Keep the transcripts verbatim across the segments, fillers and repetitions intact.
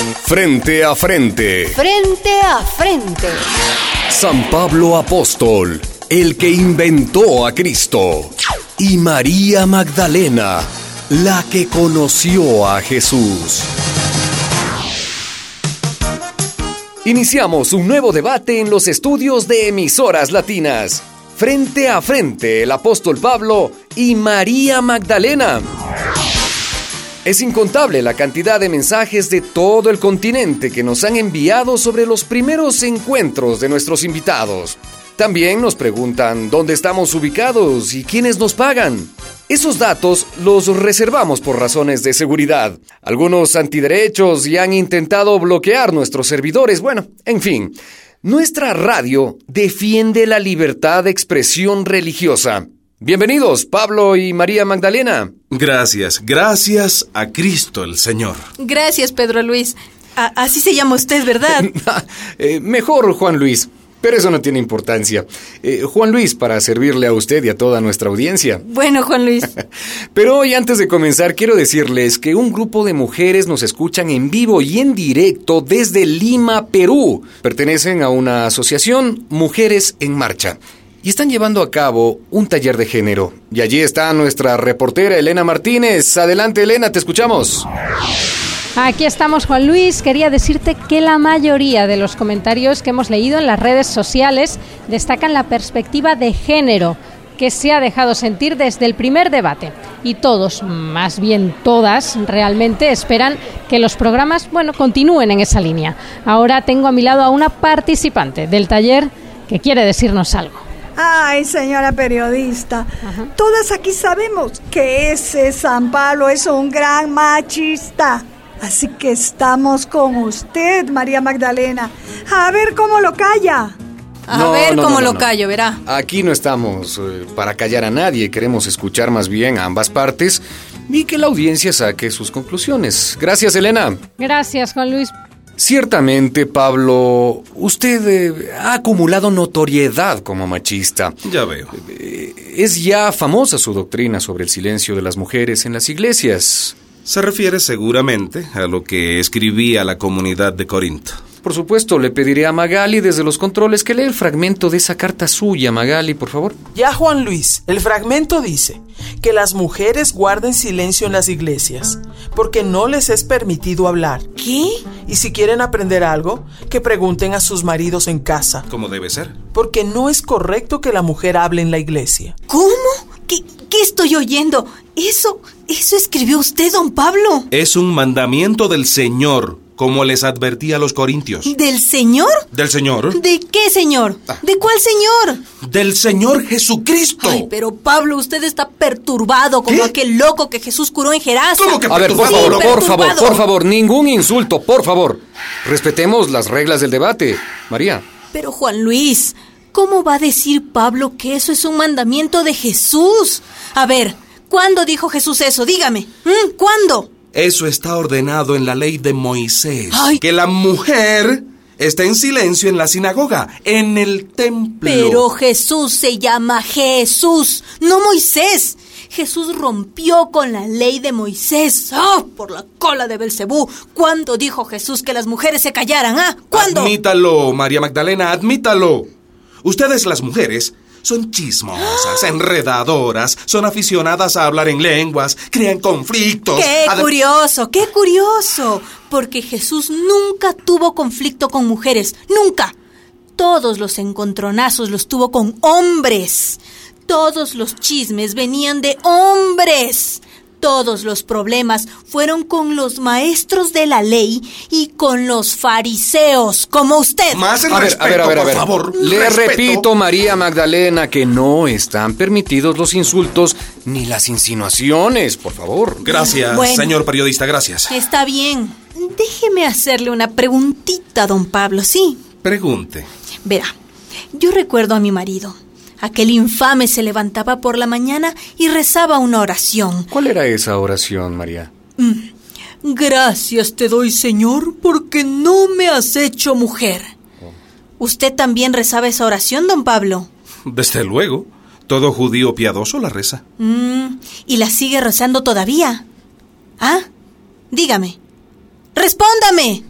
Frente a frente. Frente a frente. San Pablo Apóstol, el que inventó a Cristo. Y María Magdalena, la que conoció a Jesús. Iniciamos un nuevo debate en los estudios de Emisoras Latinas. Frente a frente, el apóstol Pablo y María Magdalena. Es incontable la cantidad de mensajes de todo el continente que nos han enviado sobre los primeros encuentros de nuestros invitados. También nos preguntan dónde estamos ubicados y quiénes nos pagan. Esos datos los reservamos por razones de seguridad. Algunos antiderechos ya han intentado bloquear nuestros servidores. Bueno, en fin, nuestra radio defiende la libertad de expresión religiosa. Bienvenidos, Pablo y María Magdalena. Gracias, gracias a Cristo el Señor. Gracias, Pedro Luis. A- así se llama usted, ¿verdad? eh, mejor Juan Luis, pero eso no tiene importancia. Eh, Juan Luis, para servirle a usted y a toda nuestra audiencia. Bueno, Juan Luis. Pero hoy, antes de comenzar, quiero decirles que un grupo de mujeres nos escuchan en vivo y en directo desde Lima, Perú. Pertenecen a una asociación, Mujeres en Marcha, y están llevando a cabo un taller de género. Y allí está nuestra reportera Elena Martínez. Adelante, Elena, te escuchamos. Aquí estamos, Juan Luis. Quería decirte que la mayoría de los comentarios que hemos leído en las redes sociales destacan la perspectiva de género que se ha dejado sentir desde el primer debate. Y todos, más bien todas, realmente esperan que los programas, bueno, continúen en esa línea. Ahora tengo a mi lado a una participante del taller que quiere decirnos algo. Ay, señora periodista, Ajá. Todas aquí sabemos que ese San Pablo es un gran machista. Así que estamos con usted, María Magdalena. A ver cómo lo calla. A No, ver no, cómo no, no, lo no. callo, verá. Aquí no estamos eh, para callar a nadie. Queremos escuchar más bien a ambas partes y que la audiencia saque sus conclusiones. Gracias, Elena. Gracias, Juan Luis. Ciertamente, Pablo, usted eh, ha acumulado notoriedad como machista. Ya veo. Eh, es ya famosa su doctrina sobre el silencio de las mujeres en las iglesias. Se refiere seguramente a lo que escribí a la comunidad de Corinto. Por supuesto, le pediré a Magali desde los controles que lea el fragmento de esa carta suya. Magali, por favor. Ya, Juan Luis, el fragmento dice que las mujeres guarden silencio en las iglesias porque no les es permitido hablar. ¿Qué? Y si quieren aprender algo, que pregunten a sus maridos en casa, ¿Cómo debe ser? porque no es correcto que la mujer hable en la iglesia. ¿Cómo? ¿Qué, qué estoy oyendo? Eso, eso escribió usted, don Pablo. Es un mandamiento del Señor, como les advertí a los corintios. ¿Del Señor? ¿Del Señor? ¿De qué señor? ¿De cuál señor? ¡Del Señor Jesucristo! Ay, pero Pablo, usted está perturbado como ¿Qué? aquel loco que Jesús curó en Gerasa. ¿Cómo que A ver, por perturbado? favor, Sí, por favor, perturbado. por favor, ningún insulto, por favor. Respetemos las reglas del debate. María. Pero Juan Luis, ¿cómo va a decir Pablo que eso es un mandamiento de Jesús? A ver, ¿cuándo dijo Jesús eso? Dígame. ¿Mm? ¿Cuándo? Eso está ordenado en la ley de Moisés. Ay. Que la mujer esté en silencio en la sinagoga, en el templo. Pero Jesús se llama Jesús, no Moisés. Jesús rompió con la ley de Moisés. ¡Oh, por la cola de Belcebú! ¿Cuándo dijo Jesús que las mujeres se callaran? ¿Ah? ¿Cuándo? Admítalo, María Magdalena, admítalo. Ustedes, las mujeres, son chismosas, enredadoras, son aficionadas a hablar en lenguas, crean conflictos. ¡Qué Adem- curioso, qué curioso! Porque Jesús nunca tuvo conflicto con mujeres, nunca. Todos los encontronazos los tuvo con hombres. Todos los chismes venían de hombres. Todos los problemas fueron con los maestros de la ley y con los fariseos, como usted. Más el A ver, respeto, a ver, a ver, a ver. por favor. Le respeto. repito, María Magdalena, que no están permitidos los insultos ni las insinuaciones, por favor. Gracias, Bueno. señor periodista, gracias. Está bien. Déjeme hacerle una preguntita, don Pablo, ¿sí? Pregunte. Verá, yo recuerdo a mi marido. Aquel infame se levantaba por la mañana y rezaba una oración. ¿Cuál era esa oración, María? Gracias te doy, Señor, porque no me has hecho mujer. ¿Usted también rezaba esa oración, don Pablo? Desde luego, todo judío piadoso la reza. Mm, ¿y la sigue rezando todavía? ¿Ah? Dígame. ¡Respóndame!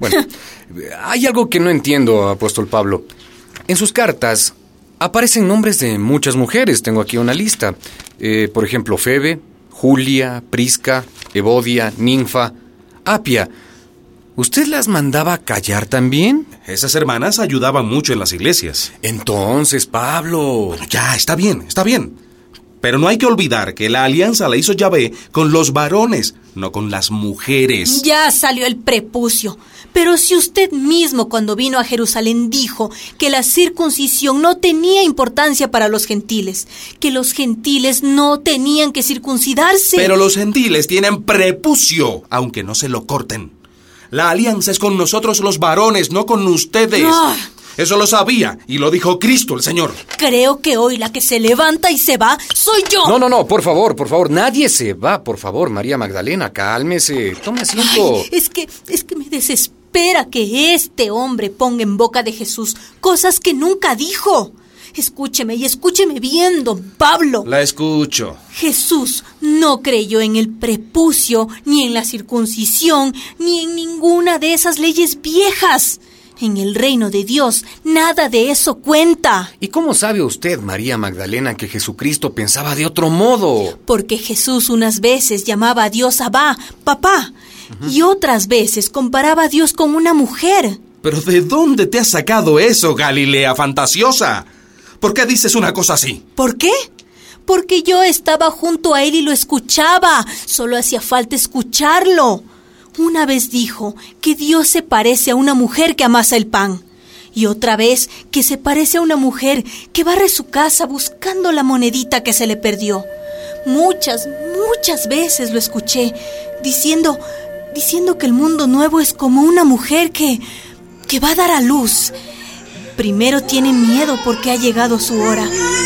Bueno, hay algo que no entiendo, apóstol Pablo. En sus cartas aparecen nombres de muchas mujeres. Tengo aquí una lista. Eh, por ejemplo, Febe, Julia, Prisca, Evodia, Ninfa, Apia. ¿Usted las mandaba callar también? Esas hermanas ayudaban mucho en las iglesias. Entonces, Pablo... Bueno, ya, está bien, está bien. Pero no hay que olvidar que la alianza la hizo Yahvé con los varones, no con las mujeres. Ya salió el prepucio. Pero si usted mismo cuando vino a Jerusalén dijo que la circuncisión no tenía importancia para los gentiles, que los gentiles no tenían que circuncidarse. Pero los gentiles tienen prepucio, aunque no se lo corten. La alianza es con nosotros los varones, no con ustedes. Ah. Eso lo sabía y lo dijo Cristo el Señor. Creo que hoy la que se levanta y se va soy yo. No, no, no, por favor, por favor, nadie se va, por favor, María Magdalena, cálmese, tome asiento. Ay, es que, es que me desespera que este hombre ponga en boca de Jesús cosas que nunca dijo. Escúcheme y escúcheme bien, don Pablo. La escucho. Jesús no creyó en el prepucio, ni en la circuncisión, ni en ninguna de esas leyes viejas. En el reino de Dios, nada de eso cuenta. ¿Y cómo sabe usted, María Magdalena, que Jesucristo pensaba de otro modo? Porque Jesús unas veces llamaba a Dios Abba, papá, uh-huh. y otras veces comparaba a Dios con una mujer. ¿Pero de dónde te has sacado eso, Galilea fantasiosa? ¿Por qué dices una cosa así? ¿Por qué? Porque yo estaba junto a él y lo escuchaba. Solo hacía falta escucharlo. Una vez dijo que Dios se parece a una mujer que amasa el pan. Y otra vez que se parece a una mujer que barre su casa buscando la monedita que se le perdió. Muchas, muchas veces lo escuché diciendo, diciendo que el mundo nuevo es como una mujer que, que va a dar a luz. Primero tiene miedo porque ha llegado su hora.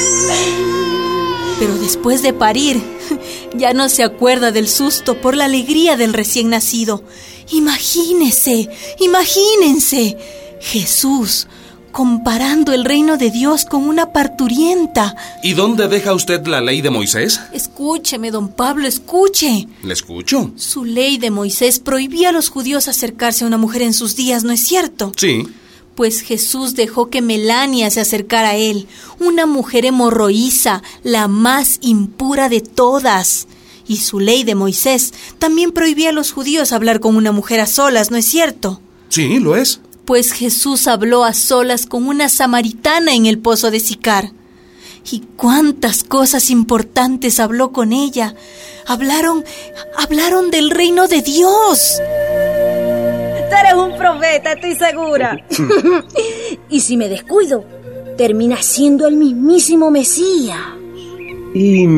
Pero después de parir, ya no se acuerda del susto por la alegría del recién nacido. Imagínese, imagínense, Jesús comparando el reino de Dios con una parturienta. ¿Y dónde deja usted la ley de Moisés? Escúcheme, don Pablo, escuche. ¿Le escucho? Su ley de Moisés prohibía a los judíos acercarse a una mujer en sus días, ¿no es cierto? Sí. Pues Jesús dejó que Melania se acercara a él, una mujer hemorroísa, la más impura de todas. Y su ley de Moisés también prohibía a los judíos hablar con una mujer a solas, ¿no es cierto? Sí, lo es. Pues Jesús habló a solas con una samaritana en el pozo de Sicar. Y cuántas cosas importantes habló con ella. Hablaron, hablaron del reino de Dios. Tú eres un profeta, estoy segura. Y si me descuido, termina siendo el mismísimo Mesías. ¿Y,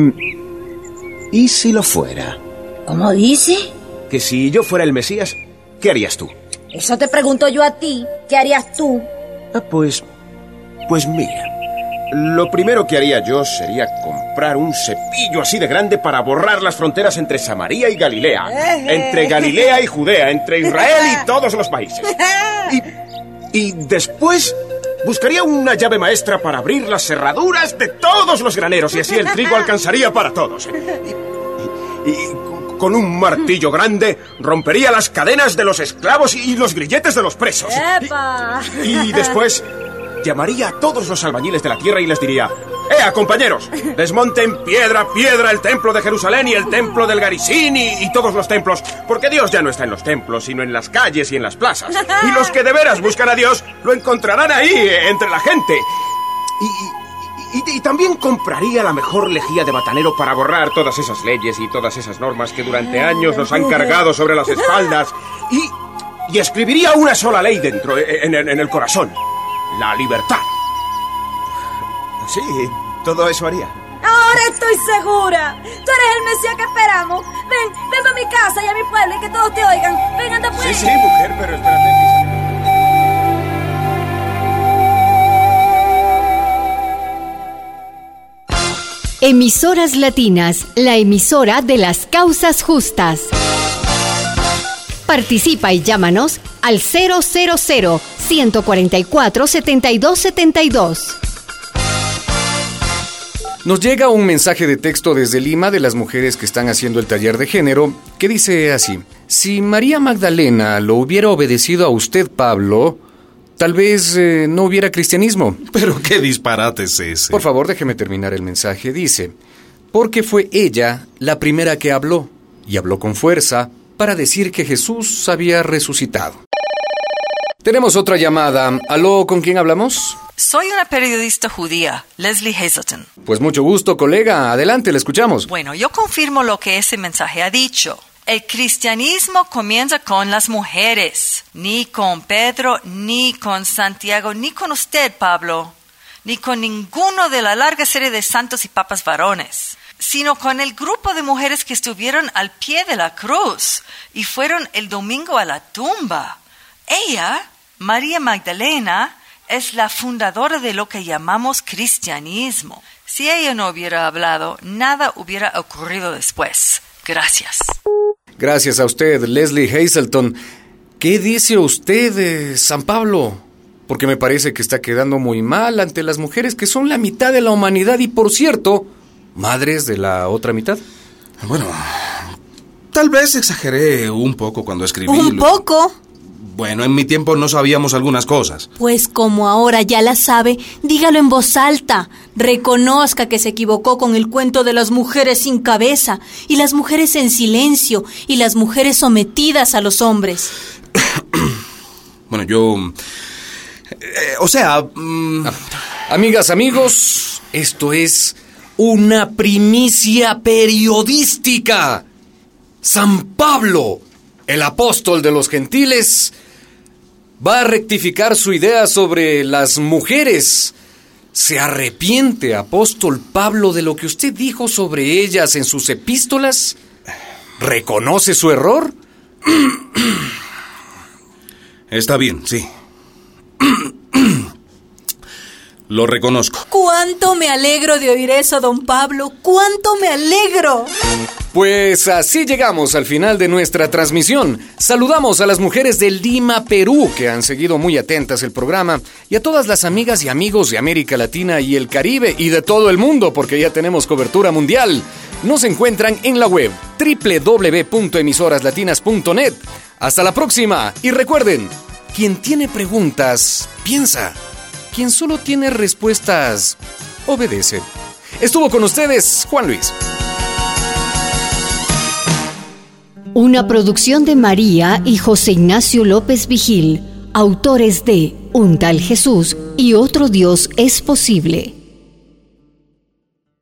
¿Y si lo fuera? ¿Cómo dice? Que si yo fuera el Mesías, ¿qué harías tú? Eso te pregunto yo a ti. ¿Qué harías tú? Ah, pues... Pues mira, lo primero que haría yo sería comprar un cepillo así de grande para borrar las fronteras entre Samaria y Galilea, entre Galilea y Judea, entre Israel y todos los países. Y, y después buscaría una llave maestra para abrir las cerraduras de todos los graneros y así el trigo alcanzaría para todos. Y, y, y con un martillo grande rompería las cadenas de los esclavos y los grilletes de los presos. ¡Epa! Y, y después llamaría a todos los albañiles de la tierra y les diría: ¡Ea, compañeros! Desmonten piedra a piedra el templo de Jerusalén y el templo del Garizín y, y todos los templos, porque Dios ya no está en los templos, sino en las calles y en las plazas. Y los que de veras buscan a Dios lo encontrarán ahí, entre la gente. Y... Y, y también compraría la mejor lejía de batanero para borrar todas esas leyes y todas esas normas que durante años nos han cargado sobre las espaldas. Y, y escribiría una sola ley dentro, en, en, en el corazón: la libertad. Sí, todo eso haría. Ahora estoy segura. Tú eres el Mesías que esperamos. Ven, ven a mi casa y a mi pueblo y que todos te oigan. Ven, anda pues. Sí, sí, mujer, pero espérate. Emisoras Latinas, la emisora de las causas justas. Participa y llámanos al cero cero cero, uno cuatro cuatro, siete dos siete dos. Nos llega un mensaje de texto desde Lima de las mujeres que están haciendo el taller de género que dice así: Si María Magdalena lo hubiera obedecido a usted, Pablo, tal vez eh, no hubiera cristianismo. Pero qué disparate es ese. Por favor, déjeme terminar el mensaje. Dice, porque fue ella la primera que habló, y habló con fuerza para decir que Jesús había resucitado. Tenemos otra llamada. ¿Aló, con quién hablamos? Soy una periodista judía, Leslie Hazelton. Pues mucho gusto, colega. Adelante, le escuchamos. Bueno, yo confirmo lo que ese mensaje ha dicho. El cristianismo comienza con las mujeres. Ni con Pedro, ni con Santiago, ni con usted, Pablo, ni con ninguno de la larga serie de santos y papas varones, sino con el grupo de mujeres que estuvieron al pie de la cruz y fueron el domingo a la tumba. Ella, María Magdalena, es la fundadora de lo que llamamos cristianismo. Si ella no hubiera hablado, nada hubiera ocurrido después. Gracias. Gracias a usted, Leslie Hazelton. ¿Qué dice usted de San Pablo? Porque me parece que está quedando muy mal ante las mujeres que son la mitad de la humanidad y, por cierto, madres de la otra mitad. Bueno, tal vez exageré un poco cuando escribí. ¿Un lo... poco? Bueno, en mi tiempo no sabíamos algunas cosas. Pues como ahora ya la sabe, dígalo en voz alta. Reconozca que se equivocó con el cuento de las mujeres sin cabeza, y las mujeres en silencio, y las mujeres sometidas a los hombres. Bueno, yo... Eh, o sea... Mm... Ah, amigas, amigos, esto es una primicia periodística. San Pablo, el apóstol de los gentiles, va a rectificar su idea sobre las mujeres. ¿Se arrepiente, apóstol Pablo, de lo que usted dijo sobre ellas en sus epístolas? ¿Reconoce su error? Está bien, sí. Lo reconozco. ¡Cuánto me alegro de oír eso, don Pablo! ¡Cuánto me alegro! Pues así llegamos al final de nuestra transmisión. Saludamos a las mujeres de Lima, Perú, que han seguido muy atentas el programa, y a todas las amigas y amigos de América Latina y el Caribe y de todo el mundo, porque ya tenemos cobertura mundial. Nos encuentran en la web doble u doble u doble u punto emisoras latinas punto net. Hasta la próxima, y recuerden, quien tiene preguntas, piensa. Quien solo tiene respuestas, obedece. Estuvo con ustedes Juan Luis. Una producción de María y José Ignacio López Vigil, autores de Un tal Jesús y otro Dios es posible.